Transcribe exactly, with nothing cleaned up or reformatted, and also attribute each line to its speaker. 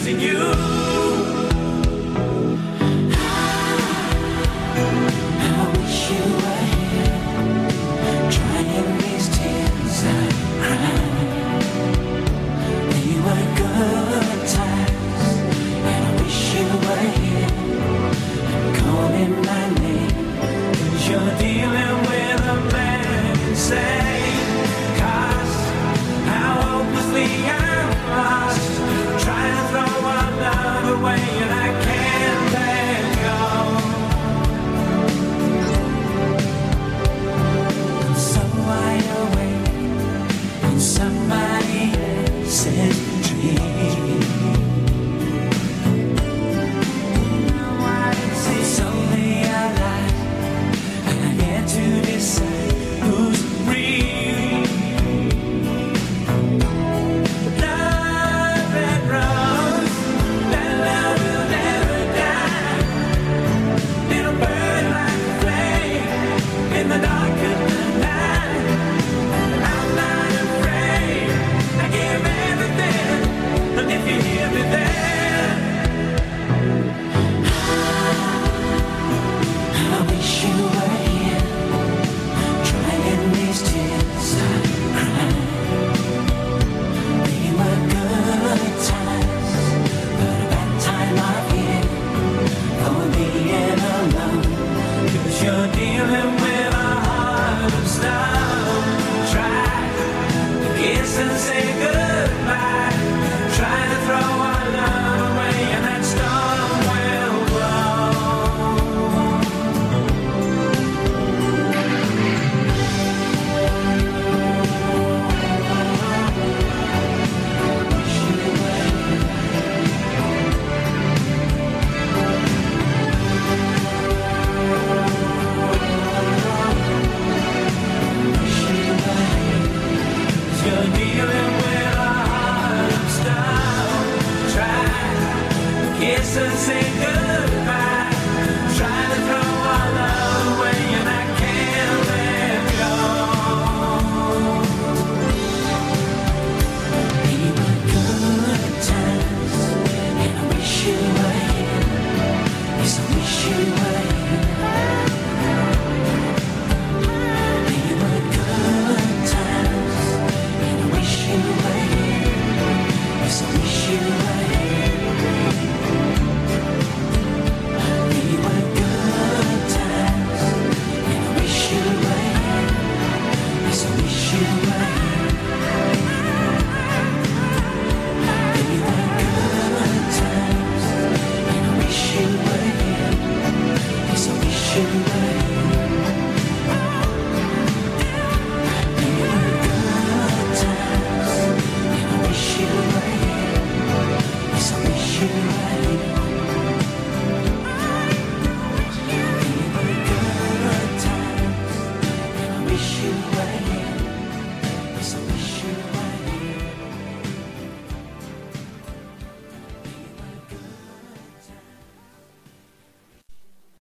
Speaker 1: missing you. I wish you were here, drying these tears I cried. They were good times, and I wish you were here and calling my name. 'Cause you're dealing with a man insane. 'Cause how hopelessly I'm lost, trying to throw our love away, and I can't let go. And so I awake in somebody else's dream. It's only a lie, and I get to decide who's real. Love that rose, that love will never die. It'll burn like a flame in the dark of the night. I'm not afraid, I give everything, and if you hear me then, I wish you were here, drying these tears I cried. They were good times, but a bad time of year for being alone. 'Cause you're dealing with a heart of stone. Try to kiss and say goodbye. Try to throw our love away, and that storm will blow. Wish you were here. Wish you were here. 'Cause you're dealing with a heart of stone. Try to kiss and say goodbye.